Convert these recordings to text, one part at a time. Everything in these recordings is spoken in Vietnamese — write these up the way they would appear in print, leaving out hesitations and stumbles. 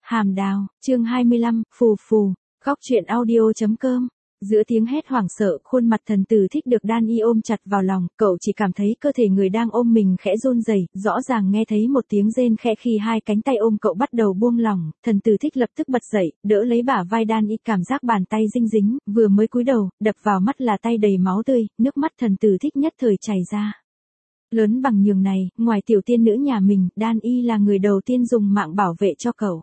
Hàm Đào, chương 25, phù phù, góc truyện audio.com. Giữa tiếng hét hoảng sợ, khuôn mặt Thần Tử Thích được Đan Y ôm chặt vào lòng, cậu chỉ cảm thấy cơ thể người đang ôm mình khẽ run rẩy, rõ ràng nghe thấy một tiếng rên khẽ khi hai cánh tay ôm cậu bắt đầu buông lỏng. Thần Tử Thích lập tức bật dậy, đỡ lấy bả vai Đan Y, cảm giác bàn tay dinh dính, vừa mới cúi đầu, đập vào mắt là tay đầy máu tươi, nước mắt Thần Tử Thích nhất thời chảy ra. Lớn bằng nhường này, ngoài tiểu tiên nữ nhà mình, Đan Y là người đầu tiên dùng mạng bảo vệ cho cậu.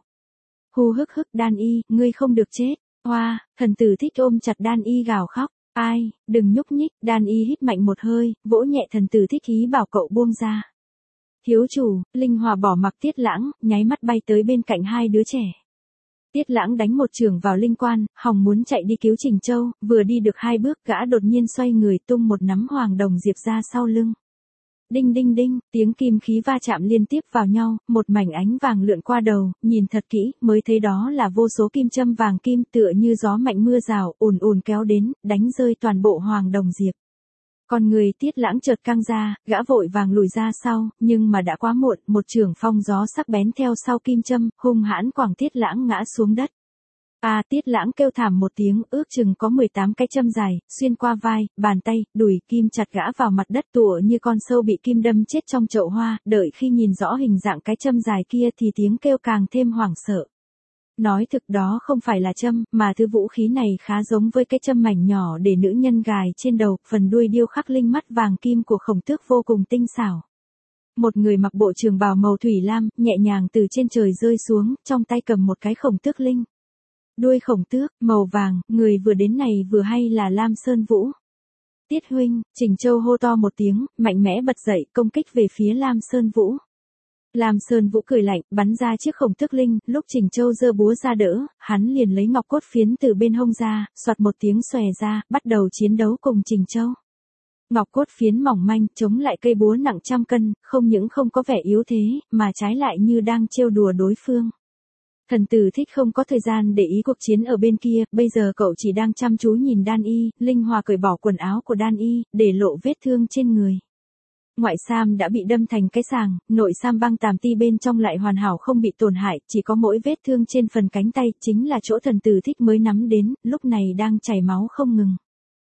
Hu hức hức, Đan Y, ngươi không được chết. Hoa, Thần Tử Thích ôm chặt Đan Y gào khóc. Ai, đừng nhúc nhích. Đan Y hít mạnh một hơi, vỗ nhẹ Thần Tử Thích ý bảo cậu buông ra. Thiếu chủ, Linh Hòa bỏ mặc Tiết Lãng, nháy mắt bay tới bên cạnh hai đứa trẻ. Tiết Lãng đánh một chưởng vào Linh Quan, hòng muốn chạy đi cứu Trình Châu, vừa đi được hai bước gã đột nhiên xoay người tung một nắm hoàng đồng diệp ra sau lưng. Đinh đinh đinh, tiếng kim khí va chạm liên tiếp vào nhau, một mảnh ánh vàng lượn qua đầu, nhìn thật kỹ, mới thấy đó là vô số kim châm vàng kim tựa như gió mạnh mưa rào, ùn ùn kéo đến, đánh rơi toàn bộ hoàng đồng diệp. Con người Tiết Lãng chợt căng ra, gã vội vàng lùi ra sau, nhưng mà đã quá muộn, một chưởng phong gió sắc bén theo sau kim châm, hung hãn quẳng Tiết Lãng ngã xuống đất. Tiết Lãng kêu thảm một tiếng, ước chừng có 18 cái châm dài, xuyên qua vai, bàn tay, đùi, kim chặt gã vào mặt đất tựa như con sâu bị kim đâm chết trong chậu hoa, đợi khi nhìn rõ hình dạng cái châm dài kia thì tiếng kêu càng thêm hoảng sợ. Nói thực đó không phải là châm, mà thứ vũ khí này khá giống với cái châm mảnh nhỏ để nữ nhân gài trên đầu, phần đuôi điêu khắc linh mắt vàng kim của Khổng Tước vô cùng tinh xảo. Một người mặc bộ trường bào màu thủy lam, nhẹ nhàng từ trên trời rơi xuống, trong tay cầm một cái Khổng Tước linh. Đuôi Khổng Tước, màu vàng, người vừa đến này vừa hay là Lam Sơn Vũ. Tiết huynh, Trình Châu hô to một tiếng, mạnh mẽ bật dậy, công kích về phía Lam Sơn Vũ. Lam Sơn Vũ cười lạnh, bắn ra chiếc Khổng Tước linh, lúc Trình Châu giơ búa ra đỡ, hắn liền lấy ngọc cốt phiến từ bên hông ra, xoạt một tiếng xòe ra, bắt đầu chiến đấu cùng Trình Châu. Ngọc cốt phiến mỏng manh, chống lại cây búa nặng trăm cân, không những không có vẻ yếu thế, mà trái lại như đang trêu đùa đối phương. Thần Tử Thích không có thời gian để ý cuộc chiến ở bên kia, bây giờ cậu chỉ đang chăm chú nhìn Đan Y. Linh Hòa cởi bỏ quần áo của Đan Y, để lộ vết thương trên người. Ngoại sam đã bị đâm thành cái sàng, nội sam băng tàm ti bên trong lại hoàn hảo không bị tổn hại, chỉ có mỗi vết thương trên phần cánh tay, chính là chỗ Thần Tử Thích mới nắm đến, lúc này đang chảy máu không ngừng.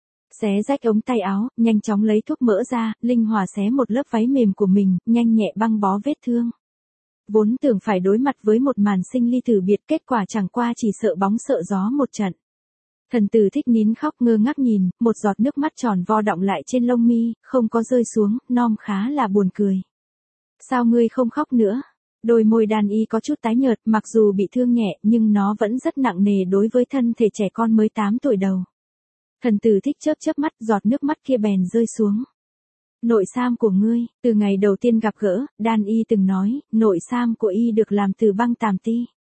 Xé rách ống tay áo, nhanh chóng lấy thuốc mỡ ra, Linh Hòa xé một lớp váy mềm của mình, nhanh nhẹ băng bó vết thương. Vốn tưởng phải đối mặt với một màn sinh ly tử biệt, kết quả chẳng qua chỉ sợ bóng sợ gió một trận. Thần Tử Thích nín khóc ngơ ngác nhìn, một giọt nước mắt tròn vo đọng lại trên lông mi, không có rơi xuống, nom khá là buồn cười. Sao ngươi không khóc nữa? Đôi môi Đan Y có chút tái nhợt, mặc dù bị thương nhẹ nhưng nó vẫn rất nặng nề đối với thân thể trẻ con mới 8 tuổi đầu. Thần Tử Thích chớp chớp mắt, giọt nước mắt kia bèn rơi xuống. Nội sam của ngươi, từ ngày đầu tiên gặp gỡ, Đan Y từng nói, nội sam của y được làm từ băng tàm ti.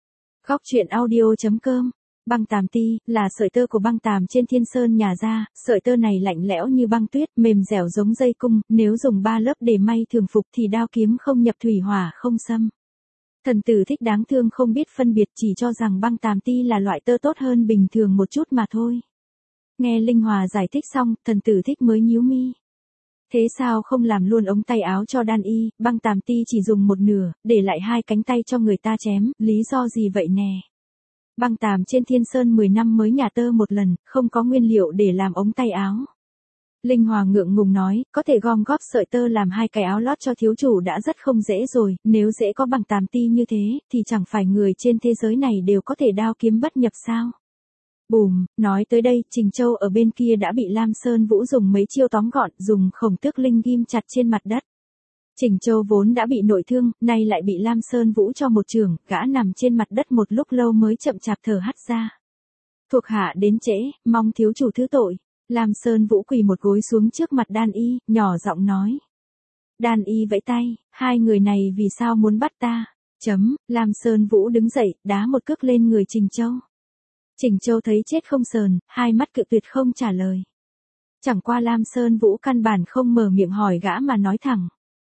Góc truyện audio.com. Băng tàm ti, là sợi tơ của băng tàm trên Thiên Sơn nhà ra, sợi tơ này lạnh lẽo như băng tuyết, mềm dẻo giống dây cung, nếu dùng 3 lớp để may thường phục thì đao kiếm không nhập thủy hỏa không xâm. Thần Tử Thích đáng thương không biết phân biệt, chỉ cho rằng băng tàm ti là loại tơ tốt hơn bình thường một chút mà thôi. Nghe Linh Hòa giải thích xong, Thần Tử Thích mới nhíu mi. Thế sao không làm luôn ống tay áo cho Đan Y, băng tàm ti chỉ dùng một nửa, để lại hai cánh tay cho người ta chém, lý do gì vậy nè? Băng tàm trên Thiên Sơn 10 năm mới nhả tơ một lần, không có nguyên liệu để làm ống tay áo. Linh Hòa ngượng ngùng nói, có thể gom góp sợi tơ làm 2 cái áo lót cho thiếu chủ đã rất không dễ rồi, nếu dễ có băng tàm ti như thế, thì chẳng phải người trên thế giới này đều có thể đao kiếm bất nhập sao? Bùm, nói tới đây, Trình Châu ở bên kia đã bị Lam Sơn Vũ dùng mấy chiêu tóm gọn, dùng Khổng Tước linh ghim chặt trên mặt đất. Trình Châu vốn đã bị nội thương, nay lại bị Lam Sơn Vũ cho một chưởng, gã nằm trên mặt đất một lúc lâu mới chậm chạp thở hắt ra. Thuộc hạ đến trễ, mong thiếu chủ thứ tội. Lam Sơn Vũ quỳ một gối xuống trước mặt Đan Y, nhỏ giọng nói. Đan Y vẫy tay, hai người này vì sao muốn bắt ta? Lam Sơn Vũ đứng dậy, đá một cước lên người Trình Châu. Trình Châu thấy chết không sờn, hai mắt cự tuyệt không trả lời. Chẳng qua Lam Sơn Vũ căn bản không mở miệng hỏi gã mà nói thẳng.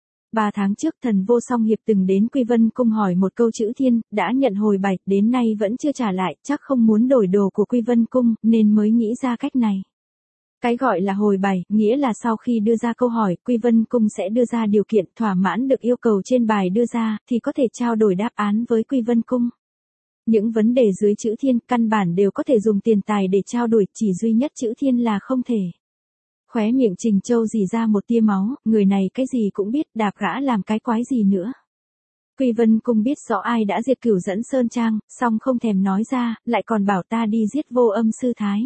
3 tháng trước Thần Vô Song Hiệp từng đến Quy Vân Cung hỏi một câu chữ thiên, đã nhận hồi bạch, đến nay vẫn chưa trả lại, chắc không muốn đổi đồ của Quy Vân Cung, nên mới nghĩ ra cách này. Cái gọi là hồi bài, nghĩa là sau khi đưa ra câu hỏi, Quy Vân Cung sẽ đưa ra điều kiện thỏa mãn được yêu cầu trên bài đưa ra, thì có thể trao đổi đáp án với Quy Vân Cung. Những vấn đề dưới chữ thiên căn bản đều có thể dùng tiền tài để trao đổi, chỉ duy nhất chữ thiên là không thể. Khóe miệng Trình Châu rỉ ra một tia máu, người này cái gì cũng biết, đạp gã làm cái quái gì nữa. Quy Vân Cung biết rõ ai đã diệt Cửu Dẫn Sơn Trang, song không thèm nói ra, lại còn bảo ta đi giết Vô Âm Sư Thái.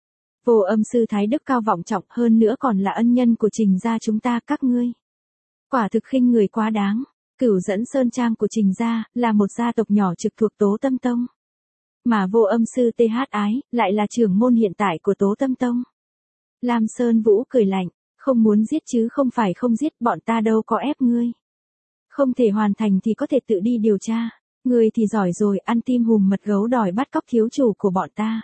Vô Âm Sư Thái đức cao vọng trọng, hơn nữa còn là ân nhân của Trình gia chúng ta các ngươi. Quả thực khinh người quá đáng. Cửu Dẫn Sơn Trang của Trình gia là một gia tộc nhỏ trực thuộc Tố Tâm Tông. Mà Vô Âm Sư TH Ái lại là trưởng môn hiện tại của Tố Tâm Tông. Lam Sơn Vũ cười lạnh, không muốn giết chứ không phải không giết, bọn ta đâu có ép ngươi. Không thể hoàn thành thì có thể tự đi điều tra. Ngươi thì giỏi rồi, ăn tim hùm mật gấu đòi bắt cóc thiếu chủ của bọn ta.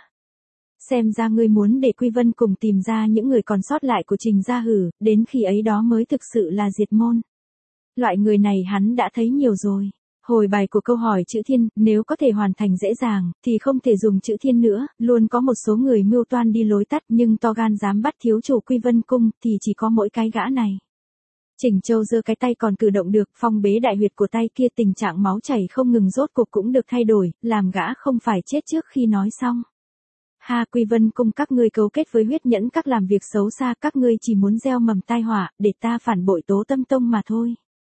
Xem ra ngươi muốn để Quy Vân cùng tìm ra những người còn sót lại của Trình gia hử, đến khi ấy đó mới thực sự là diệt môn. Loại người này hắn đã thấy nhiều rồi. Hồi bài của câu hỏi chữ thiên, nếu có thể hoàn thành dễ dàng, thì không thể dùng chữ thiên nữa, luôn có một số người mưu toan đi lối tắt nhưng to gan dám bắt thiếu chủ Quy Vân Cung, thì chỉ có mỗi cái gã này. Trình Châu giơ cái tay còn cử động được, phong bế đại huyệt của tay kia, tình trạng máu chảy không ngừng rốt cuộc cũng được thay đổi, làm gã không phải chết trước khi nói xong. Ha, Quy Vân Cung các ngươi cấu kết với huyết nhẫn các làm việc xấu xa, các ngươi chỉ muốn gieo mầm tai họa, để ta phản bội Tố Tâm Tông mà thôi.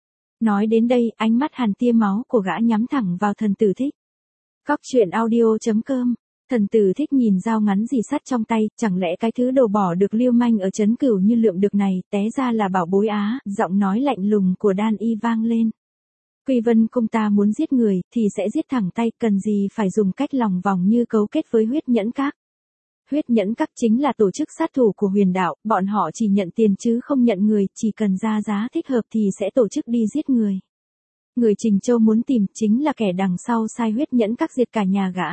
Nói đến đây, ánh mắt hàn tia máu của gã nhắm thẳng vào Thần Tử Thích. Cóc truyện audio.com. Thần Tử Thích nhìn dao ngắn rỉ sắt trong tay, chẳng lẽ cái thứ đồ bỏ được lưu manh ở trấn Cửu như lượm được này, té ra là bảo bối á, giọng nói lạnh lùng của Đan Y vang lên. Quy Vân Cung ta muốn giết người, thì sẽ giết thẳng tay, cần gì phải dùng cách lòng vòng như cấu kết với huyết nhẫn các. Huyết nhẫn các chính là tổ chức sát thủ của huyền đạo, bọn họ chỉ nhận tiền chứ không nhận người, chỉ cần ra giá thích hợp thì sẽ tổ chức đi giết người. Người Trình Châu muốn tìm chính là kẻ đằng sau sai huyết nhẫn các diệt cả nhà gã.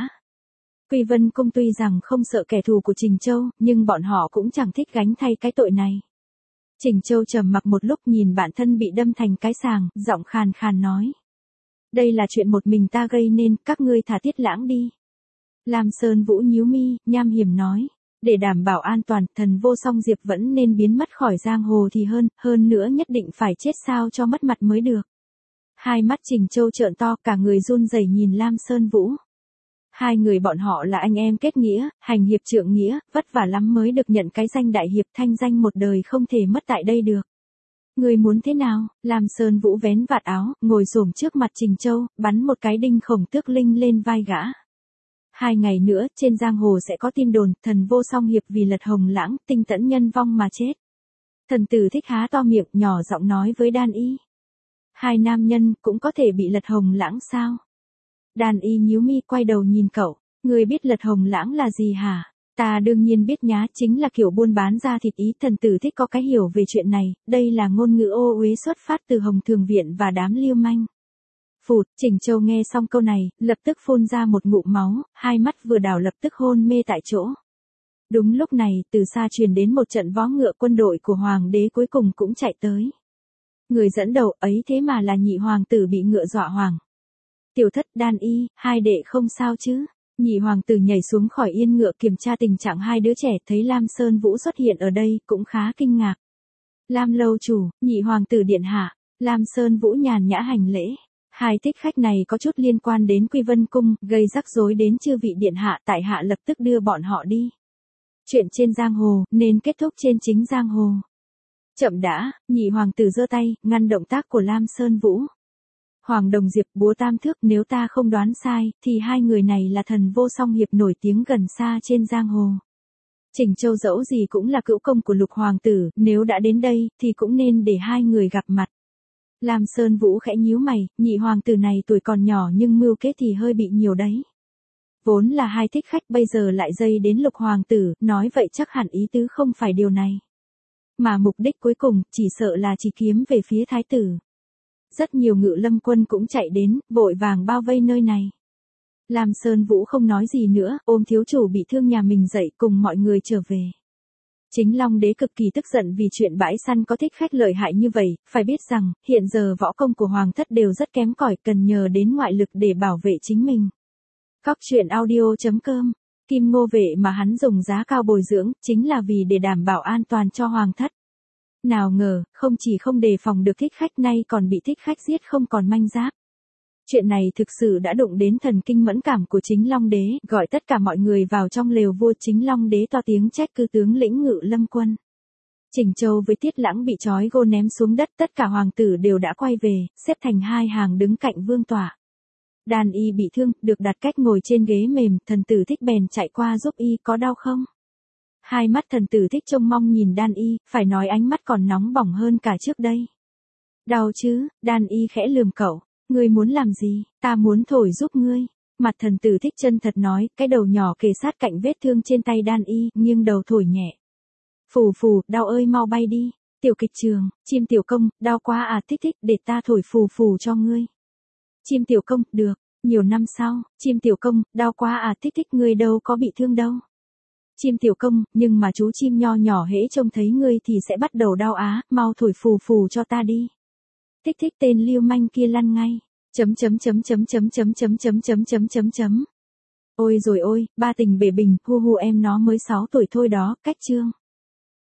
Quy Vân Cung tuy rằng không sợ kẻ thù của Trình Châu, nhưng bọn họ cũng chẳng thích gánh thay cái tội này. Trình Châu trầm mặc một lúc nhìn bản thân bị đâm thành cái sàng, giọng khàn khàn nói. Đây là chuyện một mình ta gây nên, các ngươi thả Tiết Lãng đi. Lam Sơn Vũ nhíu mi, nham hiểm nói. Để đảm bảo an toàn, Thần Vô Song Diệp vẫn nên biến mất khỏi giang hồ thì hơn nữa nhất định phải chết sao cho mất mặt mới được. Hai mắt Trình Châu trợn to, cả người run rẩy nhìn Lam Sơn Vũ. Hai người bọn họ là anh em kết nghĩa, hành hiệp trượng nghĩa, vất vả lắm mới được nhận cái danh đại hiệp, thanh danh một đời không thể mất tại đây được. Người muốn thế nào? Lam Sơn Vũ vén vạt áo, ngồi xổm trước mặt Trình Châu, bắn một cái đinh khổng tước linh lên vai gã. 2 ngày nữa, trên giang hồ sẽ có tin đồn, Thần Vô Song hiệp vì lật Hồng Lãng, tinh tẫn nhân vong mà chết. Thần Tử Thích há to miệng, nhỏ giọng nói với Đan Y. 2 nam nhân cũng có thể bị lật Hồng Lãng sao? Đan Y nhíu mi quay đầu nhìn cậu, người biết lật Hồng Lãng là gì hả? Ta đương nhiên biết nhá, chính là kiểu buôn bán ra thịt ý. Thần Tử Thích có cái hiểu về chuyện này, đây là ngôn ngữ ô uế xuất phát từ Hồng Thường Viện và đám lưu manh. Phụt, Trình Châu nghe xong câu này, lập tức phun ra một ngụm máu, hai mắt vừa đảo lập tức hôn mê tại chỗ. Đúng lúc này, từ xa truyền đến một trận vó ngựa, quân đội của hoàng đế cuối cùng cũng chạy tới. Người dẫn đầu ấy thế mà là nhị hoàng tử bị ngựa dọa hoàng. Tiểu Thất, Đan Y, hai đệ không sao chứ? Nhị hoàng tử nhảy xuống khỏi yên ngựa kiểm tra tình trạng hai đứa trẻ, thấy Lam Sơn Vũ xuất hiện ở đây, cũng khá kinh ngạc. Lam lâu chủ, nhị hoàng tử điện hạ. Lam Sơn Vũ nhàn nhã hành lễ. Hai thích khách này có chút liên quan đến Quy Vân Cung, gây rắc rối đến chư vị điện hạ, tại hạ lập tức đưa bọn họ đi. Chuyện trên giang hồ, nên kết thúc trên chính giang hồ. Chậm đã, nhị hoàng tử giơ tay, ngăn động tác của Lam Sơn Vũ. Hoàng Đồng Diệp, búa tam thước, nếu ta không đoán sai, thì hai người này là Thần Vô Song hiệp nổi tiếng gần xa trên giang hồ. Trình Châu dẫu gì cũng là cữu công của Lục hoàng tử, nếu đã đến đây, thì cũng nên để hai người gặp mặt. Lam Sơn Vũ khẽ nhíu mày, nhị hoàng tử này tuổi còn nhỏ nhưng mưu kế thì hơi bị nhiều đấy. Vốn là hai thích khách, bây giờ lại dây đến Lục hoàng tử, nói vậy chắc hẳn ý tứ không phải điều này. Mà mục đích cuối cùng, chỉ sợ là chỉ kiếm về phía thái tử. Rất nhiều ngự lâm quân cũng chạy đến, vội vàng bao vây nơi này. Lam Sơn Vũ không nói gì nữa, ôm thiếu chủ bị thương nhà mình dậy cùng mọi người trở về. Chính Long Đế cực kỳ tức giận vì chuyện bãi săn có thích khách lợi hại như vậy, phải biết rằng, hiện giờ võ công của Hoàng thất đều rất kém cỏi, cần nhờ đến ngoại lực để bảo vệ chính mình. Cóc truyện audio.com. Kim Ngô Vệ mà hắn dùng giá cao bồi dưỡng, chính là vì để đảm bảo an toàn cho Hoàng thất. Nào ngờ, không chỉ không đề phòng được thích khách, nay còn bị thích khách giết không còn manh giáp. Chuyện này thực sự đã đụng đến thần kinh mẫn cảm của Chính Long Đế, gọi tất cả mọi người vào trong lều vua. Chính Long Đế to tiếng trách cứ tướng lĩnh Ngự Lâm quân. Trình Châu với Tiết Lãng bị trói gô ném xuống đất, tất cả hoàng tử đều đã quay về, xếp thành hai hàng đứng cạnh vương tọa. Đan Y bị thương, được đặt cách ngồi trên ghế mềm, thần tử Thích bèn chạy qua giúp y, có đau không? Hai mắt thần tử Thích trông mong nhìn Đan Y, phải nói ánh mắt còn nóng bỏng hơn cả trước đây. Đau chứ? Đan Y khẽ lườm cậu. Ngươi muốn làm gì? Ta muốn thổi giúp ngươi. Mặt thần tử Thích chân thật nói, cái đầu nhỏ kề sát cạnh vết thương trên tay Đan Y, nghiêng đầu thổi nhẹ. Phù phù, đau ơi mau bay đi. Tiểu kịch trường, Chim tiểu công, đau quá à? Thích Thích, để ta thổi phù phù cho ngươi. Chim tiểu công, được. Nhiều năm sau, Chim tiểu công, đau quá à? Thích Thích, ngươi đâu có bị thương đâu. Chim tiểu công, nhưng mà chú chim nho nhỏ hễ trông thấy ngươi thì sẽ bắt đầu đau á, mau thổi phù phù cho ta đi. Thích Thích, tên lưu manh kia lăn ngay. Ôi rồi ôi, ba tình bể bình, hu hu em nó mới 6 tuổi thôi đó, cách chương.